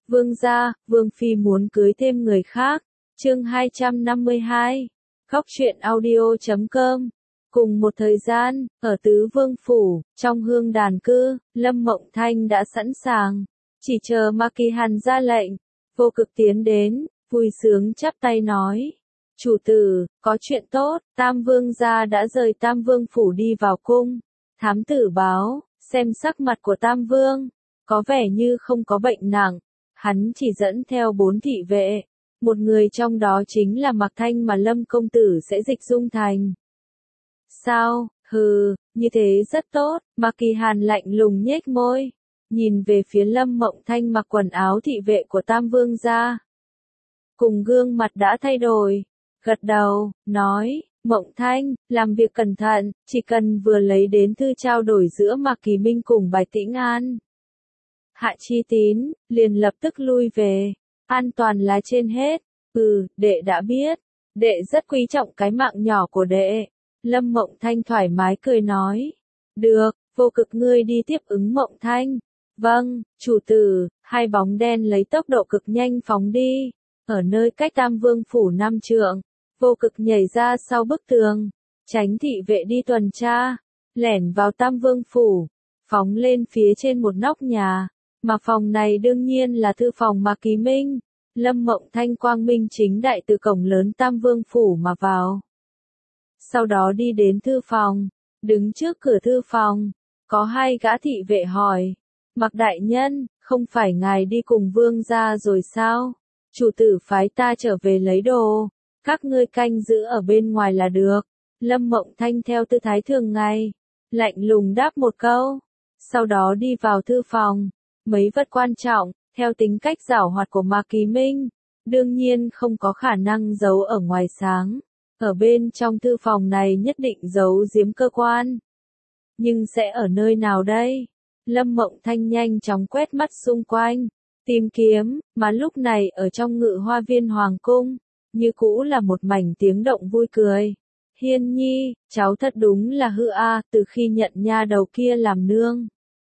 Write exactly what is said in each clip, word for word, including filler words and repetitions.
Vương gia, Vương Phi muốn cưới thêm người khác. Chương hai trăm năm mươi hai. Góc truyện audio chấm com. Cùng một thời gian, ở Tứ Vương Phủ, trong hương đàn cư, Lâm Mộng Thanh đã sẵn sàng. Chỉ chờ Mạc Kỳ Hàn ra lệnh. Vô Cực tiến đến, vui sướng chắp tay nói. Chủ tử, có chuyện tốt, Tam Vương gia đã rời Tam Vương Phủ đi vào cung. Thám tử báo, xem sắc mặt của Tam Vương, có vẻ như không có bệnh nặng. Hắn chỉ dẫn theo bốn thị vệ. Một người trong đó chính là Mạc Thanh mà Lâm công tử sẽ dịch dung thành. Sao, hừ, như thế rất tốt, Mạc Kỳ Hàn lạnh lùng nhếch môi. Nhìn về phía Lâm Mộng Thanh mặc quần áo thị vệ của Tam Vương gia. Cùng gương mặt đã thay đổi. Gật đầu, nói, Mộng Thanh, làm việc cẩn thận, chỉ cần vừa lấy đến thư trao đổi giữa Mạc Kỳ Minh cùng Bài Tĩnh An. Hạ Chi Tín, liền lập tức lui về, an toàn là trên hết, ừ, đệ đã biết, đệ rất quý trọng cái mạng nhỏ của đệ. Lâm Mộng Thanh thoải mái cười nói, được, Vô Cực ngươi đi tiếp ứng Mộng Thanh. Vâng, chủ tử, hai bóng đen lấy tốc độ cực nhanh phóng đi, ở nơi cách Tam Vương Phủ năm trượng. Vô Cực nhảy ra sau bức tường, tránh thị vệ đi tuần tra, lẻn vào Tam Vương Phủ, phóng lên phía trên một nóc nhà, mà phòng này đương nhiên là thư phòng Mạc Kỳ Minh. Lâm Mộng Thanh quang minh chính đại từ cổng lớn Tam Vương Phủ mà vào. Sau đó đi đến thư phòng, đứng trước cửa thư phòng, có hai gã thị vệ hỏi, Mạc đại nhân, không phải ngài đi cùng vương gia rồi sao? Chủ tử phái ta trở về lấy đồ. Các ngươi canh giữ ở bên ngoài là được. Lâm Mộng Thanh theo tư thái thường ngày, lạnh lùng đáp một câu, sau đó đi vào thư phòng. Mấy vật quan trọng, theo tính cách giảo hoạt của Mạc Kỳ Minh, đương nhiên không có khả năng giấu ở ngoài sáng. Ở bên trong thư phòng này nhất định giấu giếm cơ quan. Nhưng sẽ ở nơi nào đây? Lâm Mộng Thanh nhanh chóng quét mắt xung quanh, tìm kiếm, mà lúc này ở trong ngự hoa viên hoàng cung. Như cũ là một mảnh tiếng động vui cười. Hiên nhi, cháu thật đúng là hư a, từ khi nhận nha đầu kia làm nương.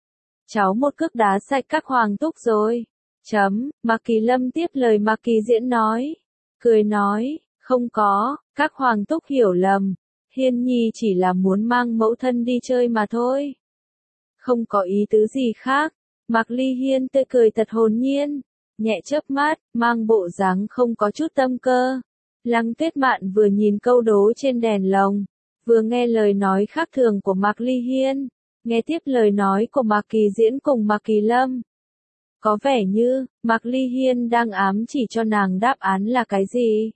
Cháu một cước đá sạch các hoàng túc rồi. Chấm, Mạc Kỳ Lâm tiếp lời Mạc Kỳ Diễn nói. Cười nói, không có, các hoàng túc hiểu lầm. Hiên nhi chỉ là muốn mang mẫu thân đi chơi mà thôi. Không có ý tứ gì khác. Mạc Ly Hiên tươi cười thật hồn nhiên. Nhẹ chớp mắt, mang bộ dáng không có chút tâm cơ. Lăng Tuyết Mạn vừa nhìn câu đố trên đèn lồng, vừa nghe lời nói khác thường của Mạc Ly Hiên, nghe tiếp lời nói của Mạc Kỳ Diễn cùng Mạc Kỳ Lâm. Có vẻ như, Mạc Ly Hiên đang ám chỉ cho nàng đáp án là cái gì?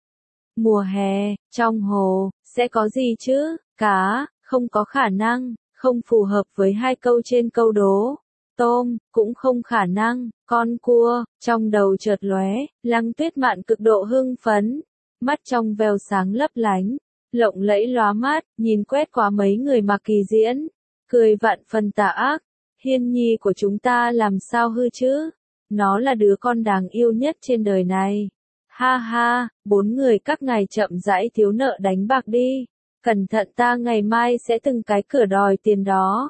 Mùa hè, trong hồ, sẽ có gì chứ? Cá, không có khả năng, không phù hợp với hai câu trên câu đố. Tôm, cũng không khả năng, con cua, trong đầu chợt lóe, Lăng Tuyết Mạn cực độ hưng phấn, mắt trong veo sáng lấp lánh, lộng lẫy lóa mắt, nhìn quét qua mấy người Mạc Kỳ Diễn, cười vạn phần tà ác, Hiên nhi của chúng ta làm sao hư chứ, nó là đứa con đáng yêu nhất trên đời này. Ha ha, bốn người các ngài chậm rãi thiếu nợ đánh bạc đi, cẩn thận ta ngày mai sẽ từng cái cửa đòi tiền đó.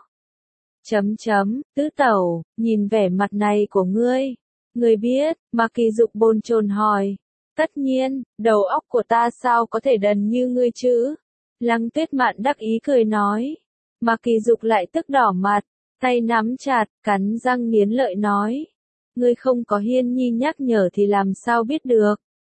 Chấm chấm, tứ tẩu, nhìn vẻ mặt này của ngươi. Ngươi biết, Mạc Kỳ Dục bồn chồn hỏi. Tất nhiên, đầu óc của ta sao có thể đần như ngươi chứ? Lăng Tuyết Mạn đắc ý cười nói. Mạc Kỳ Dục lại tức đỏ mặt, tay nắm chặt, cắn răng nghiến lợi nói. Ngươi không có Hiên nhi nhắc nhở thì làm sao biết được?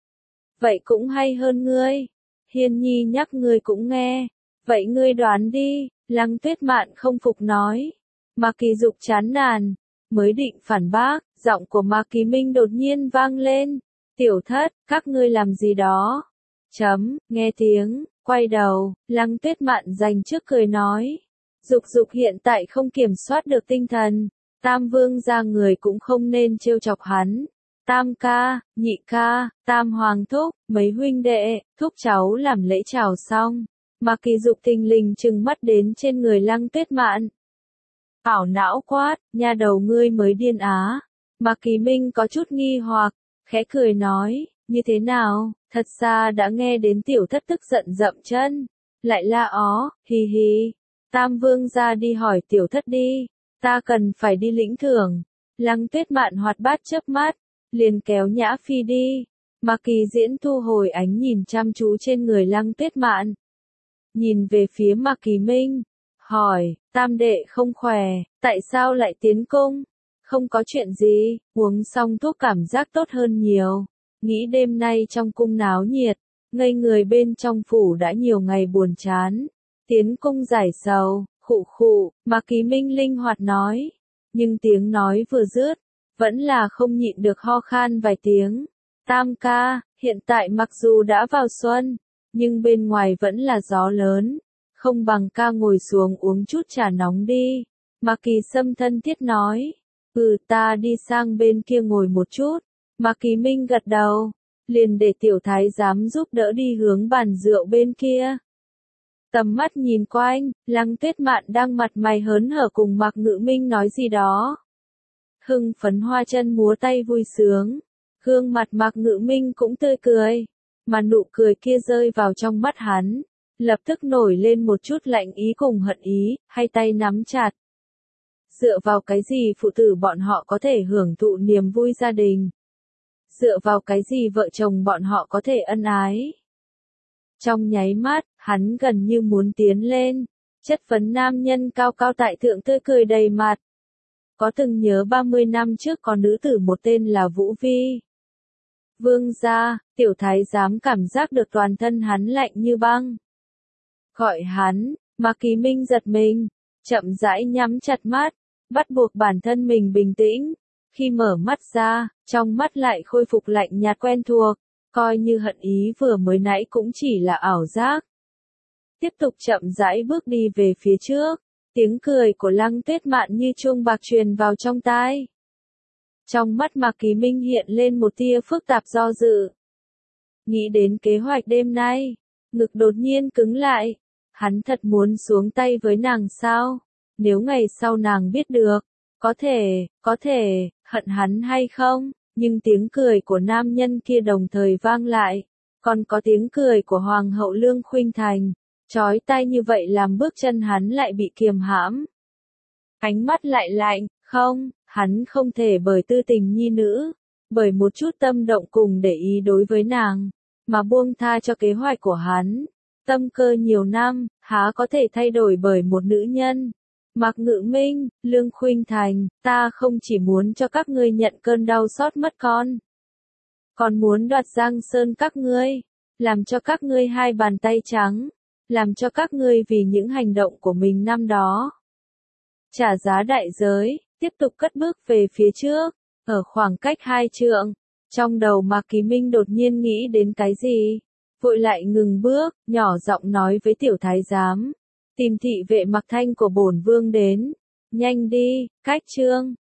Vậy cũng hay hơn ngươi. Hiên nhi nhắc ngươi cũng nghe. Vậy ngươi đoán đi, Lăng Tuyết Mạn không phục nói. Mạc Kỳ Dục chán nản, mới định phản bác, giọng của Mạc Kỳ Minh đột nhiên vang lên. Tiểu thất, các ngươi làm gì đó? Chấm, nghe tiếng, quay đầu, Lăng Tuyết Mạn dành trước cười nói. Dục Dục hiện tại không kiểm soát được tinh thần, Tam Vương gia người cũng không nên trêu chọc hắn. Tam ca, nhị ca, Tam Hoàng thúc, mấy huynh đệ, thúc cháu làm lễ chào xong. Mạc Kỳ Dục thình lình trừng mắt đến trên người Lăng Tuyết Mạn. Ảo não quát, nha đầu ngươi mới điên á. Mạc Kỳ Minh có chút nghi hoặc, khẽ cười nói, như thế nào, thật ra đã nghe đến tiểu thất tức giận dậm chân, lại la ó, hì hì. Tam Vương gia đi hỏi tiểu thất đi, ta cần phải đi lĩnh thưởng. Lăng Tuyết Mạn hoạt bát chớp mắt, liền kéo Nhã Phi đi. Mạc Kỳ Diễn thu hồi ánh nhìn chăm chú trên người Lăng Tuyết Mạn. Nhìn về phía Mạc Kỳ Minh, hỏi, tam đệ không khỏe, tại sao lại tiến cung? Không có chuyện gì, uống xong thuốc cảm giác tốt hơn nhiều. Nghĩ đêm nay trong cung náo nhiệt, ngây người bên trong phủ đã nhiều ngày buồn chán. Tiến cung giải sầu, khụ khụ, Mạc Kỳ Minh linh hoạt nói. Nhưng tiếng nói vừa dứt, vẫn là không nhịn được ho khan vài tiếng. Tam ca, hiện tại mặc dù đã vào xuân, nhưng bên ngoài vẫn là gió lớn. Không bằng ca ngồi xuống uống chút trà nóng đi. Mạc Kỳ Sâm thân thiết nói. Ừ, ta đi sang bên kia ngồi một chút. Mạc Kỳ Minh gật đầu, liền để tiểu thái giám giúp đỡ đi hướng bàn rượu bên kia. Tầm mắt nhìn quanh, Lăng Tuyết Mạn đang mặt mày hớn hở cùng Mạc Ngự Minh nói gì đó. Hưng phấn hoa chân múa tay vui sướng. Gương mặt Mạc Ngự Minh cũng tươi cười, mà nụ cười kia rơi vào trong mắt hắn, lập tức nổi lên một chút lạnh ý cùng hận ý, hai tay nắm chặt. Dựa vào cái gì phụ tử bọn họ có thể hưởng thụ niềm vui gia đình? Dựa vào cái gì vợ chồng bọn họ có thể ân ái? Trong nháy mắt, hắn gần như muốn tiến lên, chất vấn nam nhân cao cao tại thượng tươi cười đầy mặt. Có từng nhớ ba mươi năm trước có nữ tử một tên là Vũ Vi. Vương gia, tiểu thái giám cảm giác được toàn thân hắn lạnh như băng. Gọi hắn, Mạc Kỳ Minh giật mình, chậm rãi nhắm chặt mắt, bắt buộc bản thân mình bình tĩnh. Khi mở mắt ra, trong mắt lại khôi phục lạnh nhạt quen thuộc, coi như hận ý vừa mới nãy cũng chỉ là ảo giác. Tiếp tục chậm rãi bước đi về phía trước, tiếng cười của Lăng Tuyết Mạn như chuông bạc truyền vào trong tai. Trong mắt Mạc Kỳ Minh hiện lên một tia phức tạp do dự. Nghĩ đến kế hoạch đêm nay, ngực đột nhiên cứng lại. Hắn thật muốn xuống tay với nàng sao? Nếu ngày sau nàng biết được, có thể, có thể, hận hắn hay không? Nhưng tiếng cười của nam nhân kia đồng thời vang lại. Còn có tiếng cười của Hoàng hậu Lương Khuynh Thành. Chói tai như vậy làm bước chân hắn lại bị kiềm hãm. Ánh mắt lại lạnh, không, hắn không thể bởi tư tình nhi nữ, bởi một chút tâm động cùng để ý đối với nàng, mà buông tha cho kế hoạch của hắn. Tâm cơ nhiều năm, há có thể thay đổi bởi một nữ nhân. Mạc Ngự Minh, Lương Khuynh Thành, ta không chỉ muốn cho các ngươi nhận cơn đau xót mất con, còn muốn đoạt Giang Sơn các ngươi, làm cho các ngươi hai bàn tay trắng, làm cho các ngươi vì những hành động của mình năm đó trả giá đại giới. Tiếp tục cất bước về phía trước, ở khoảng cách hai trượng, trong đầu Mạc Kỳ Minh đột nhiên nghĩ đến cái gì, vội lại ngừng bước, nhỏ giọng nói với tiểu thái giám, tìm thị vệ Mạc Thanh của bổn vương đến, nhanh đi, cách trương.